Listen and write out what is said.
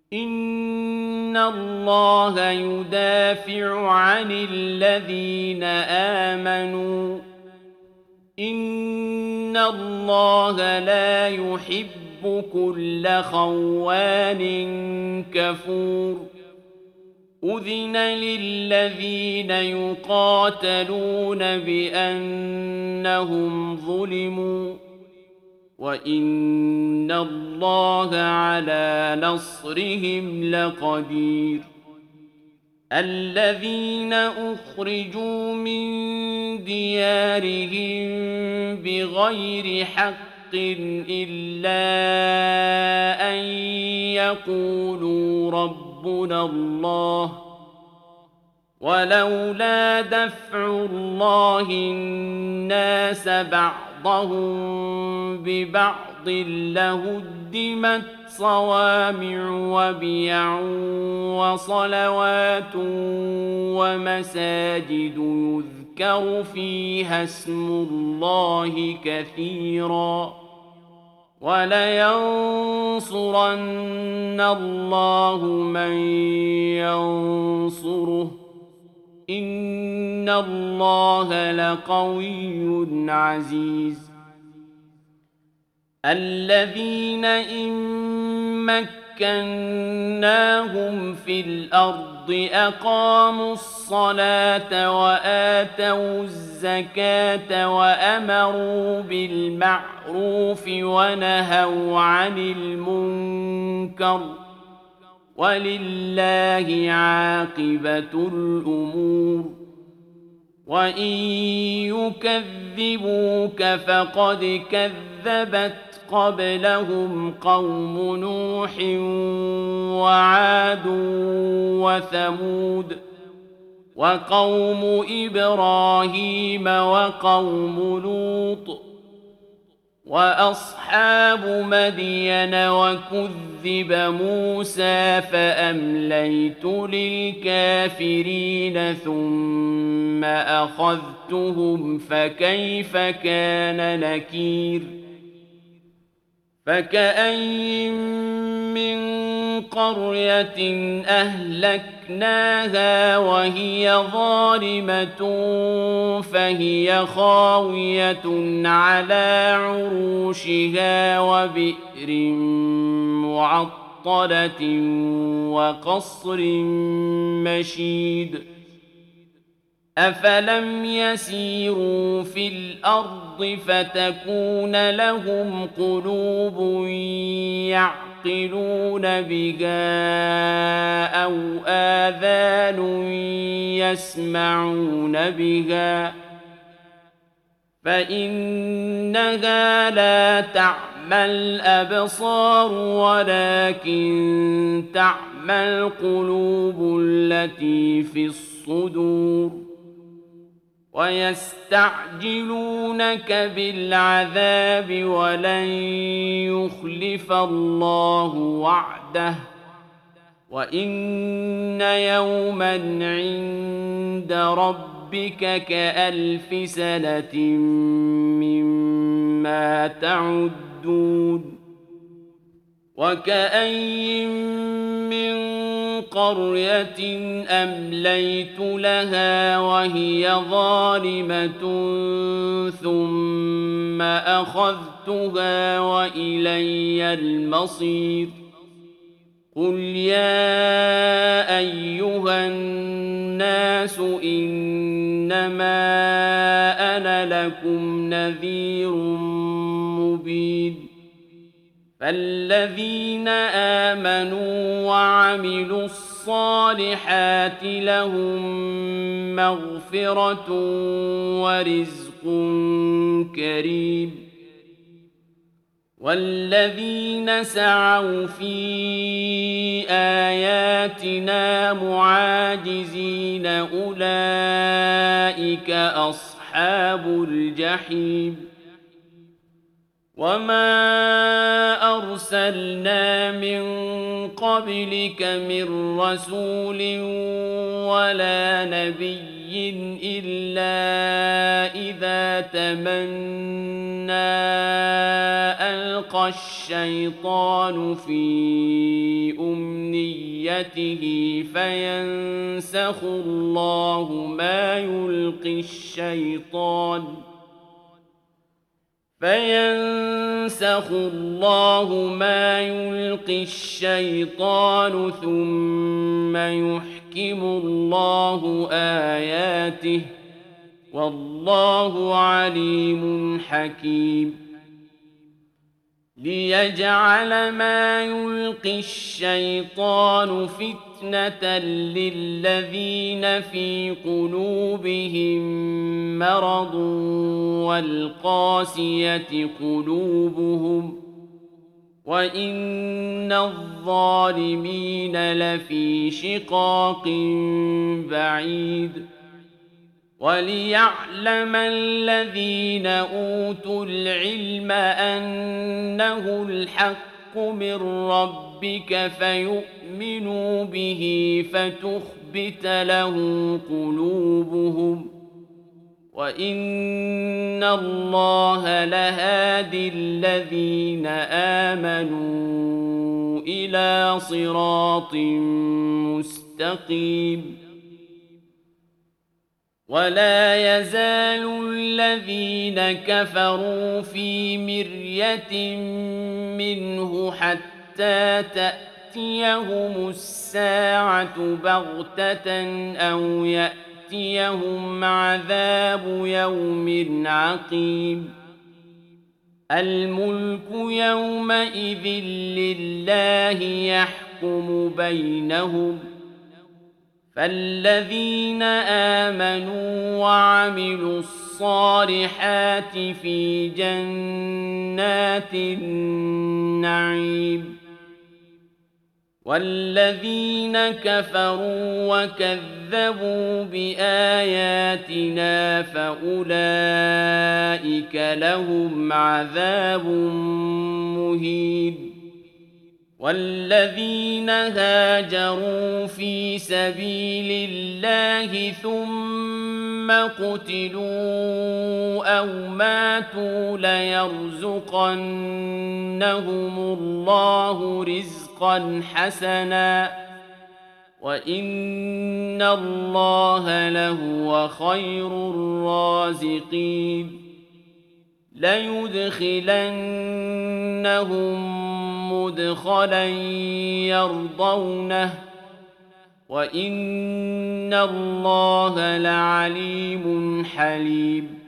إن الله يدافع عن الذين آمنوا إن الله لا يحب كل خوان كفور أذن للذين يقاتلون بأنهم ظلموا وإن الله على نصرهم لقدير الذين أخرجوا من ديارهم بغير حق إلا أن يقولوا ربنا الله ولولا دفع الله الناس بعضهم ببعض لهدمت صوامع وبيع وصلوات ومساجد يذكر فيها اسم الله كثيرا ولينصرن الله من ينصره إن الله لقوي عزيز الذين إن مكناهم في الأرض أقاموا الصلاة وآتوا الزكاة وأمروا بالمعروف ونهوا عن المنكر ولله عاقبة الأمور وإن يكذبوك فقد كذبت قبلهم قوم نوح وعاد وثمود وقوم إبراهيم وقوم لوط وأصحاب مدين وكذب موسى فأمليت للكافرين ثم أخذتهم فكيف كان نكير فكأين من قرية أهلكناها وهي ظالمة فهي خاوية على عروشها وبئر معطلة وقصر مشيد أفلم يسيروا في الأرض فتكون لهم قلوب يعقلون بها أو آذان يسمعون بها فإنها لا تعمى الأبصار ولكن تعمى القلوب التي في الصدور ويستعجلونك بالعذاب ولن يخلف الله وعده وإن يوما عند ربك كألف سنة مما تعدون وكأين من قرية أمليت لها وهي ظالمة ثم أخذتها وإلي المصير قل يا أيها الناس إنما أنا لكم نذير مبين فالذين آمنوا وعملوا الصالحات لهم مغفرة ورزق كريم والذين سعوا في آياتنا معاجزين أولئك أصحاب الجحيم وما أرسلنا من قبلك من رسول ولا نبي إلا إذا تمنى ألقى الشيطان في أمنيته ذريته فينسخ الله ما يلقي الشيطان ثم يحكم الله آياته والله عليم حكيم ليجعل ما يلقي الشيطان فتنة للذين في قلوبهم مرض والقاسية قلوبهم وإن الظالمين لفي شقاق بعيد وليعلم الذين أوتوا العلم أنه الحق من ربك فيؤمنوا به فتخبت له قلوبهم وإن الله لهادي الذين آمنوا إلى صراط مستقيم ولا يزال الذين كفروا في مرية منه حتى تأتيهم الساعة بغتة أو يأتيهم عذاب يوم عقيم الملك يومئذ لله يحكم بينهم فالذين آمنوا وعملوا الصالحات في جنات النعيم والذين كفروا وكذبوا بآياتنا فأولئك لهم عذاب مهين والذين هاجروا في سبيل الله ثم قتلوا أو ماتوا ليرزقنهم الله رزقا حسنا وإن الله لهو خير الرازقين ليدخلنهم مدخلا يرضونه وإن الله لعليم حليم